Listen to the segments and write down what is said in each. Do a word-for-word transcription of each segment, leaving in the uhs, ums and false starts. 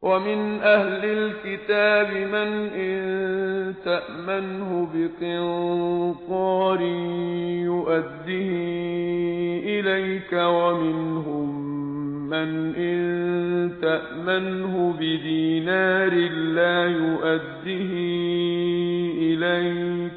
ومن أهل الكتاب من إن تأمنه بقنطار يؤده إليك ومنهم من إن تأمنه بدينار لا يؤده إليك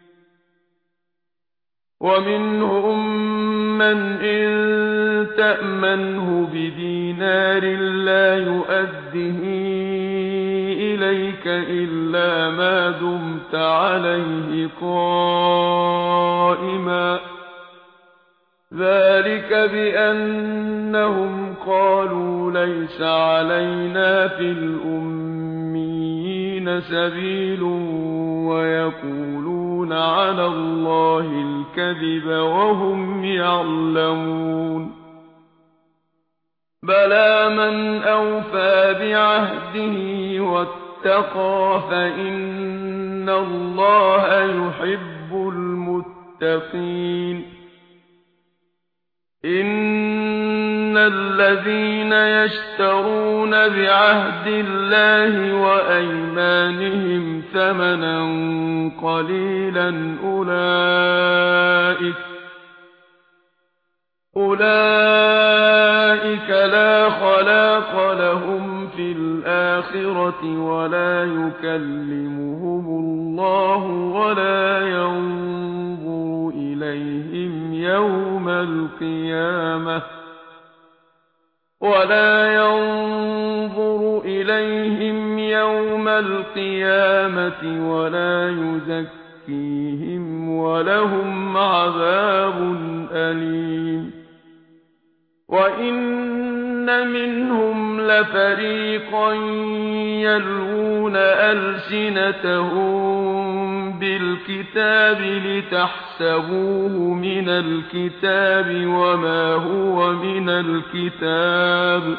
ومنهم من إن تأمنه بدينار لا يؤده إليك إلا ما دمت عليه قائما ذلك بأنهم قالوا ليس علينا في الأميين سبيل ويقولون على الله الكذب وهم يعلمون بلى من أوفى بعهده واتقى فإن الله يحب المتقين إن الذين يشترون بعهد الله وأيمانهم ثمنا قليلا أولئك أولئك لا خلاق لهم في الآخرة ولا يكلمهم الله ولا ينظر إليهم يوم القيامة ولا ينظر إليهم يوم القيامة ولا يزكيهم ولهم عذاب أليم وإن منهم لفريقا يلوون ألسنتهم بالكتاب لتحسبوه من الكتاب وما هو من الكتاب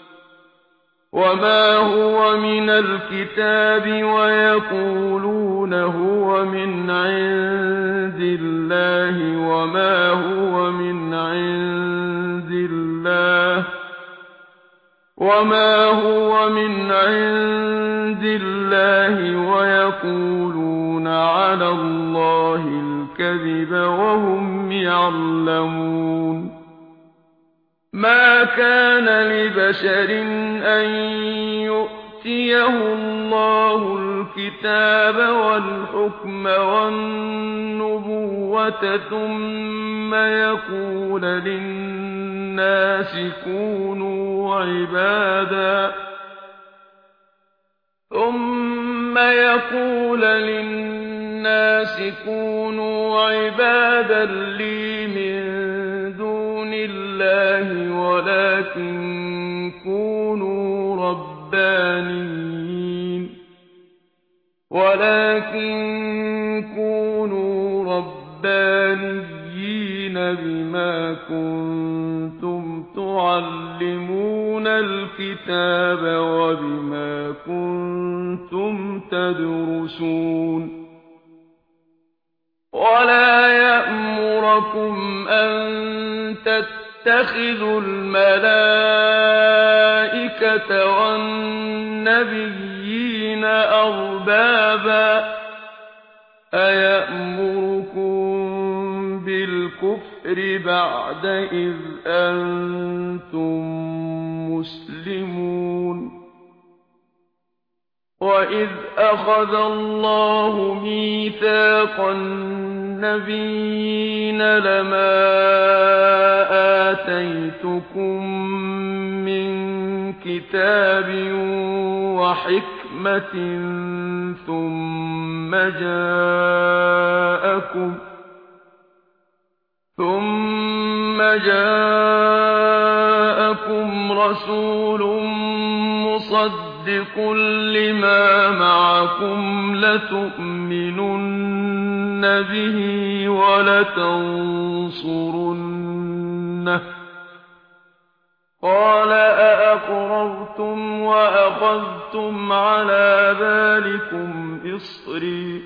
وما هو من الكتاب ويقولون هو من عند الله وما هو من عند الله وما هو من عند الله ويقولون على الله الكذب وهم يعلمون ما كان لبشر أن يؤتيه الله الكتاب والحكم والنبوة ثم يقول للناس كونوا عبادا ثم يقول للناس كونوا عبادا لي من دون الله ولكن كونوا ربانيين ولكن كونوا ربانيين بما كنتم تعلمون الكتاب وبما كنتم تدرسون ولا يأمركم أن تتخذوا الملائكة والنبيين أربابا أيأمركم بالكفر بعد إذ أنتم مسلمون وإذ أخذ الله ميثاق النبيين لما آتيتكم من كتاب وحكمة ثم جاءكم ثم جاءكم رسول مصدق لما معكم لتؤمنن به ولتنصرنه قال أأقررتم وأخذتم على ذلكم إصري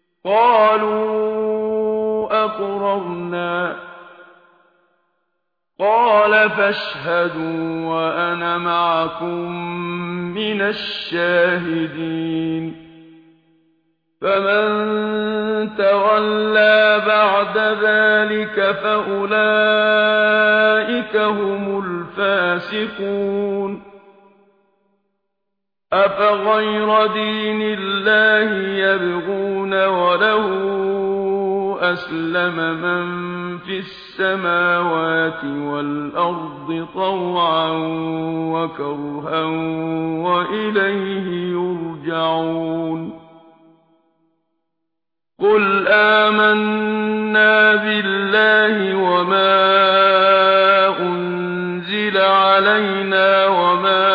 قالوا أقررنا قال فاشهدوا وأنا معكم من الشاهدين فمن تولى بعد ذلك فأولئك هم الفاسقون أفغير دين الله يبغون وله أسلم من في السماوات والأرض طوعا وكرها وإليه يرجعون قل آمنا بالله وما أنزل علينا وما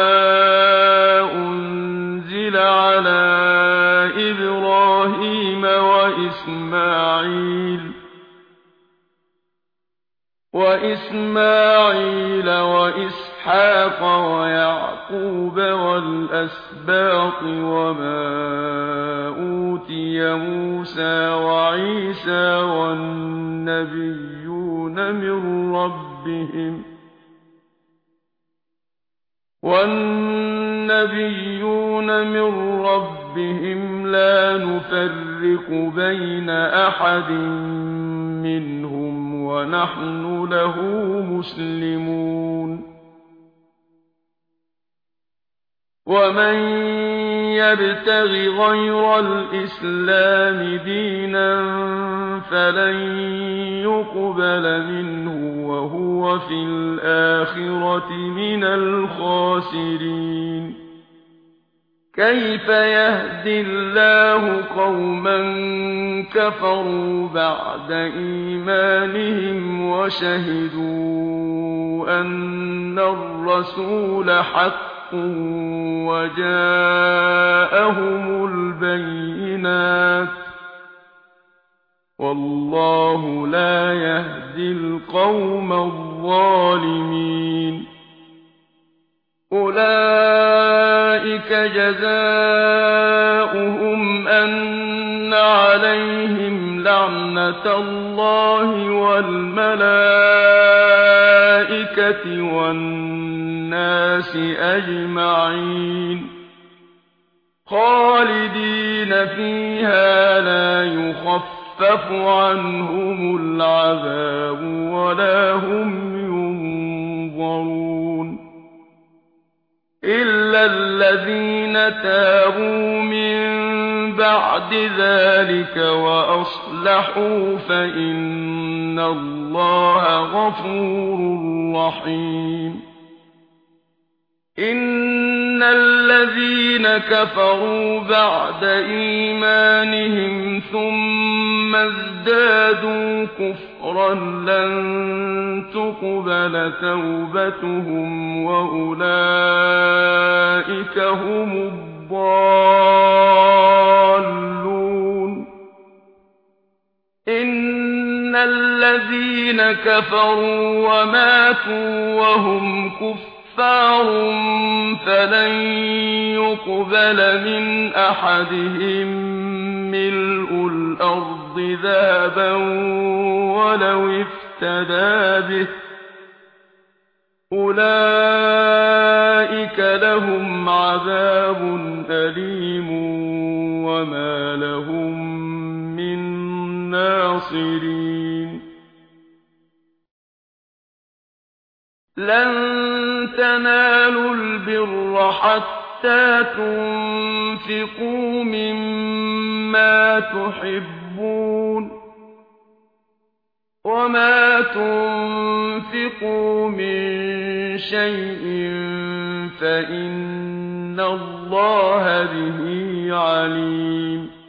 أنزل على إبراهيم وإسماعيل وإسماعيل وإسحاق ويعقوب والأسباط وما أوتي موسى وعيسى والنبيون من ربهم والنبيون من ربهم لا نفرق بين أحد منهم ونحن له مسلمون ومن يبتغ غير الإسلام دينا فلن يقبل منه وهو في الآخرة من الخاسرين كيف يهدي الله قوما كفروا بعد إيمانهم وشهدوا أن الرسول حق وجاءهم البينات والله لا يهدي القوم الظالمين أولئك جزاؤهم أن عليهم لعنة الله والملائكة والناس أجمعين خالدين فيها لا يخفف عنهم العذاب ولا هم ينظرون إلا الذين تابوا من بعد ذلك وأصلحوا فإن الله غفور رحيم إن الذين كفروا بعد إيمانهم ثم ازدادوا كفرا لن تقبل توبتهم وأولئك هم الضالون إن الذين كفروا وماتوا وهم كفار كفار فلن يقبل من أحدهم ملء الأرض ذهبا ولو افتدى به أولئك لهم عذاب أليم وما لهم من ناصرين لن تنالوا البر حتى تنفقوا مما تحبون وما تنفقوا من شيء فإن الله به عليم